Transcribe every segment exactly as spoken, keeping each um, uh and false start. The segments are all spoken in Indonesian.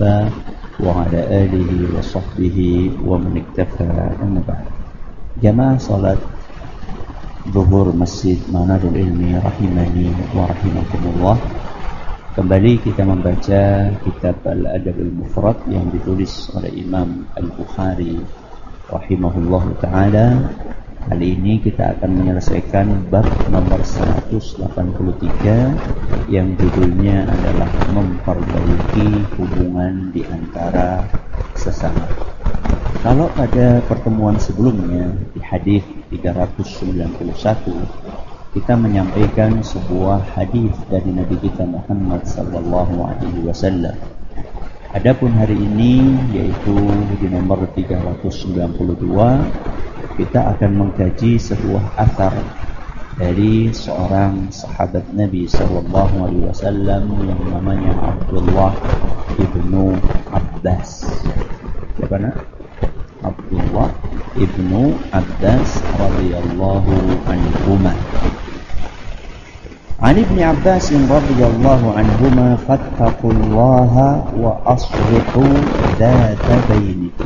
واصطفى وعلى آله وصحبه ومن اكتفى أما بعد. Jamaah salat zuhur Masjid Manarul Ilmi rahimani wa rahimakumullah. Kembali kita membaca kitab Al-Adabul Mufrad yang ditulis oleh Imam Al-Bukhari rahimahullah ta'ala. Kali ini kita akan menyelesaikan bab nomor seratus delapan puluh tiga yang judulnya adalah memperbaiki hubungan di antara sesama. Kalau pada pertemuan sebelumnya di hadis tiga ratus sembilan puluh satu kita menyampaikan sebuah hadis dari Nabi kita Muhammad sallallahu alaihi wasallam. Adapun hari ini yaitu di nomor tiga ratus sembilan puluh dua kita akan mengkaji sebuah athar dari seorang sahabat Nabi sallallahu alaihi wasallam yang namanya Abdullah ibnu Abbas. Siapa nak? Abdullah ibnu Abbas radhiyallahu anhuma. An Ibn Abbas radhiyallahu anhuma fattaqullaha wa aslihu dzata bainikum.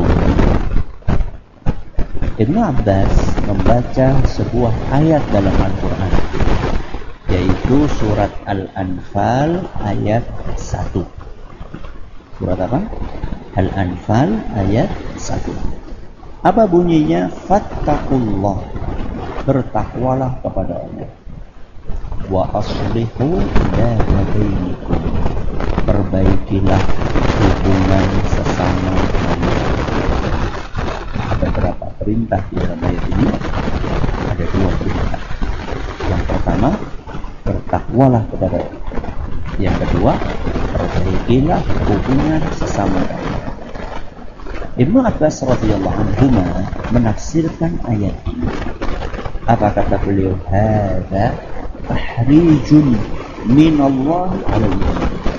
Ibnu Abbas membaca sebuah ayat dalam Al-Quran, yaitu surat Al-Anfal ayat satu. Surat apa? Al-Anfal ayat satu. Apa bunyinya? Fattaqullah, bertakwalah kepada Allah. Wa aslihu dzata bainikum, perbaikilah hubungan sesama manusia. Ada berapa perintah di dalam ayat ini? Ada dua perintah. Yang pertama, bertakwalah kepada Allah. Yang kedua, perbaikilah hubungan sesama manusia. Ibnu Abbas radhiyallahu anhu menafsirkan ayat ini. Apa kata beliau? Hadza tahrijun minallah alaihi.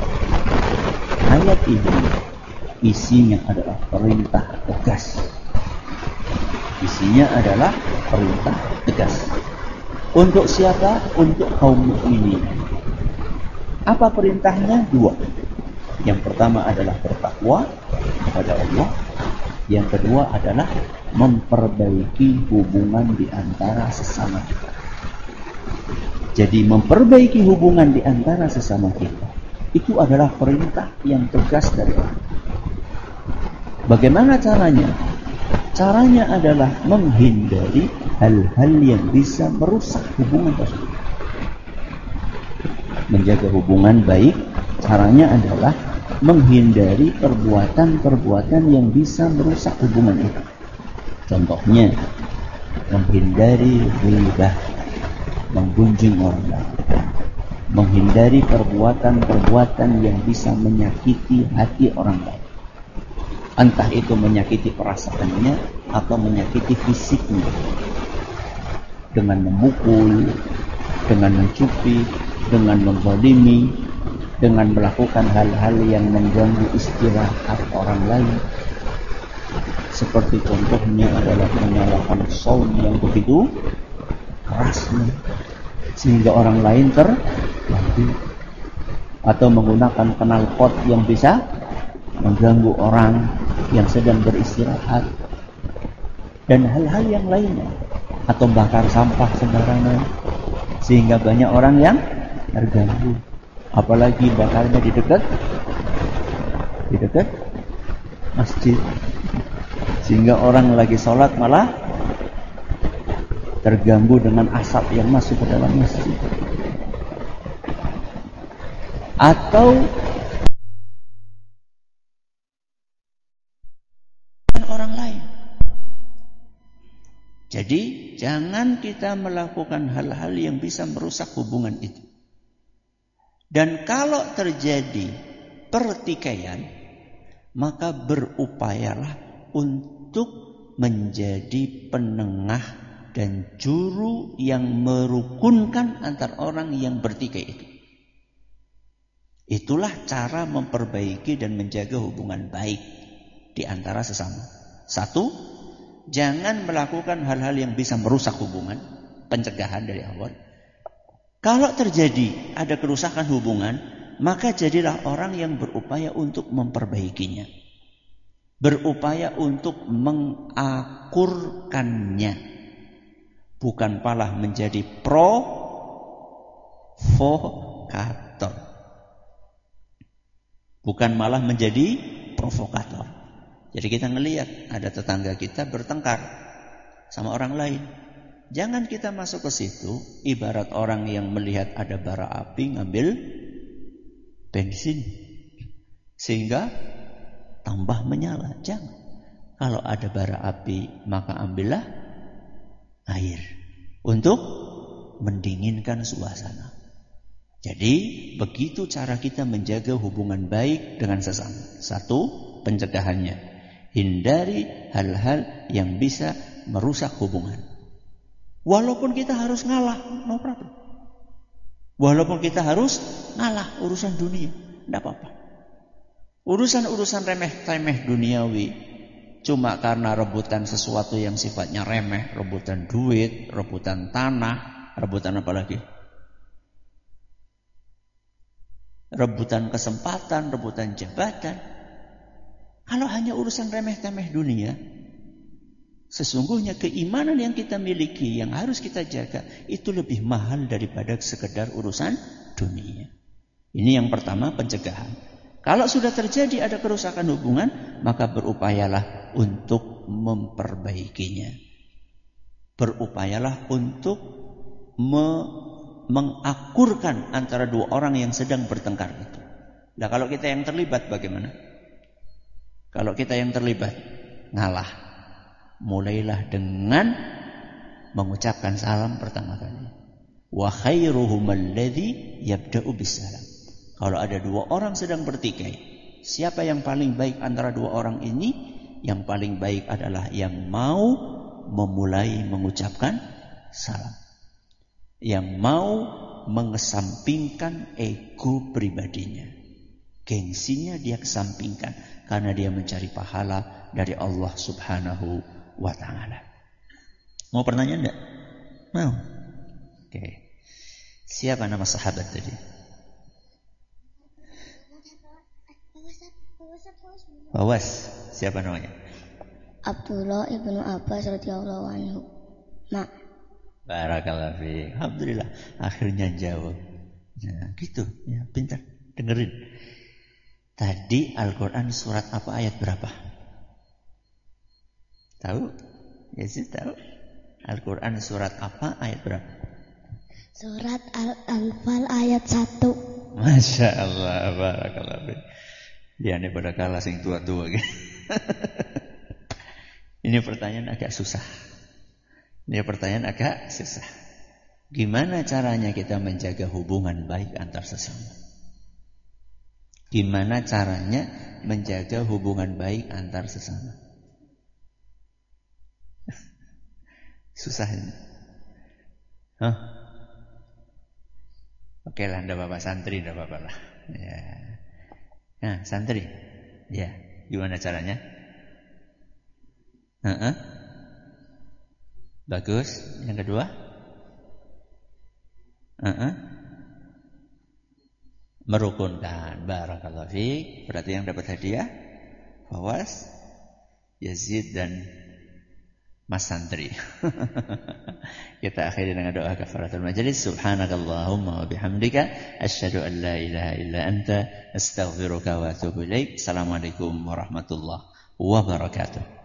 Ayat ini isinya adalah perintah tegas. Isinya adalah perintah tegas. Untuk siapa? Untuk kaum mukminin. Apa perintahnya? Dua. Yang pertama adalah bertakwa kepada Allah. Yang kedua adalah memperbaiki hubungan di antara sesama kita. Jadi memperbaiki hubungan di antara sesama kita itu adalah perintah yang tegas dari Allah. Bagaimana caranya? Caranya adalah menghindari hal-hal yang bisa merusak hubungan tersebut. Menjaga hubungan baik, caranya adalah menghindari perbuatan-perbuatan yang bisa merusak hubungan itu. Contohnya, menghindari ghibah, menggunjing orang lain, menghindari perbuatan-perbuatan yang bisa menyakiti hati orang lain. Entah itu menyakiti perasaannya atau menyakiti fisiknya, dengan memukul, dengan mencubit, dengan menzalimi, dengan melakukan hal-hal yang mengganggu istirahat orang lain. Seperti contohnya adalah menyalakan sound yang begitu kerasnya sehingga orang lain terganggu, atau menggunakan knalpot yang bisa mengganggu orang yang sedang beristirahat, dan hal-hal yang lainnya, atau bakar sampah sembarangan sehingga banyak orang yang terganggu. Apalagi bakarnya di dekat di dekat masjid, sehingga orang lagi sholat malah terganggu dengan asap yang masuk ke dalam masjid. Atau orang lain. Jadi jangan kita melakukan hal-hal yang bisa merusak hubungan itu. Dan kalau terjadi pertikaian, maka berupayalah untuk menjadi penengah dan juru yang merukunkan antar orang yang bertikai itu. Itulah cara memperbaiki dan menjaga hubungan baik di antara sesama. Satu, jangan melakukan hal-hal yang bisa merusak hubungan, pencegahan dari awal. Kalau terjadi ada kerusakan hubungan, maka jadilah orang yang berupaya untuk memperbaikinya. Berupaya untuk mengakurkannya. Bukan malah menjadi provokator. Bukan malah menjadi provokator. Jadi kita ngelihat ada tetangga kita bertengkar sama orang lain. Jangan kita masuk ke situ ibarat orang yang melihat ada bara api ngambil bensin sehingga tambah menyala. Jangan. Kalau ada bara api maka ambillah air untuk mendinginkan suasana. Jadi begitu cara kita menjaga hubungan baik dengan sesama. Satu, pencegahannya. Hindari hal-hal yang bisa merusak hubungan. Walaupun kita harus ngalah, no problem. Walaupun kita harus ngalah urusan dunia, tidak apa-apa. Urusan-urusan remeh-temeh duniawi, cuma karena rebutan sesuatu yang sifatnya remeh, rebutan duit, rebutan tanah, rebutan apa lagi? Rebutan kesempatan, rebutan jabatan. Kalau hanya urusan remeh-temeh dunia, sesungguhnya keimanan yang kita miliki, yang harus kita jaga, itu lebih mahal daripada sekedar urusan dunia. Ini yang pertama, pencegahan. Kalau sudah terjadi ada kerusakan hubungan, maka berupayalah untuk memperbaikinya. Berupayalah untuk me- mengakurkan antara dua orang yang sedang bertengkar itu. Nah, kalau kita yang terlibat bagaimana? Kalau kita yang terlibat, ngalah. Mulailah dengan mengucapkan salam pertama kali. Wa khairuhum alladhi yabda'u bisalam. Kalau ada dua orang sedang bertikai, siapa yang paling baik antara dua orang ini? Yang paling baik adalah yang mau memulai mengucapkan salam. Yang mau mengesampingkan ego pribadinya. Gengsinya dia kesampingkan karena dia mencari pahala dari Allah Subhanahu wa ta'ala. Mau pertanyaan enggak? Mau? Oke. Okay. Siapa nama sahabat tadi? Awas. Siapa namanya? Abdullah ibnu Abbas radhiyallahu anhu. Mak. Barakallahu fiik. Alhamdulillah, akhirnya jawab. Nah, gitu ya, pintar. Dengerin. Tadi Al-Qur'an surat apa, ayat berapa? Tahu? Ya sih tahu. Al-Qur'an surat apa, ayat berapa? Surat Al-Anfal ayat satu. Masya Allah, barakallahu fiik. Dia ini pada kalah sing tua-tua gitu. Ini pertanyaan agak susah. Ini pertanyaan agak susah. Gimana caranya kita menjaga hubungan baik antar sesama? Gimana caranya menjaga hubungan baik antar sesama? Susah ini. Hah? Oke lah, enggak apa-apa, santri enggak apa-apa lah. Ya. Nah, santri. Ya, gimana caranya? Uh-uh. Bagus. Yang kedua? Uh-uh. Merukunkan. Barakallahu fiik. Berarti yang dapat hadiah Fawas, Yazid dan Mas Santri. Kita akhiri dengan doa kafaratul majelis. Subhanakallahumma wa bihamdika asyhadu an la ilaha illa anta astaghfiruka wa atubu ilaik. Assalamualaikum warahmatullahi wabarakatuh.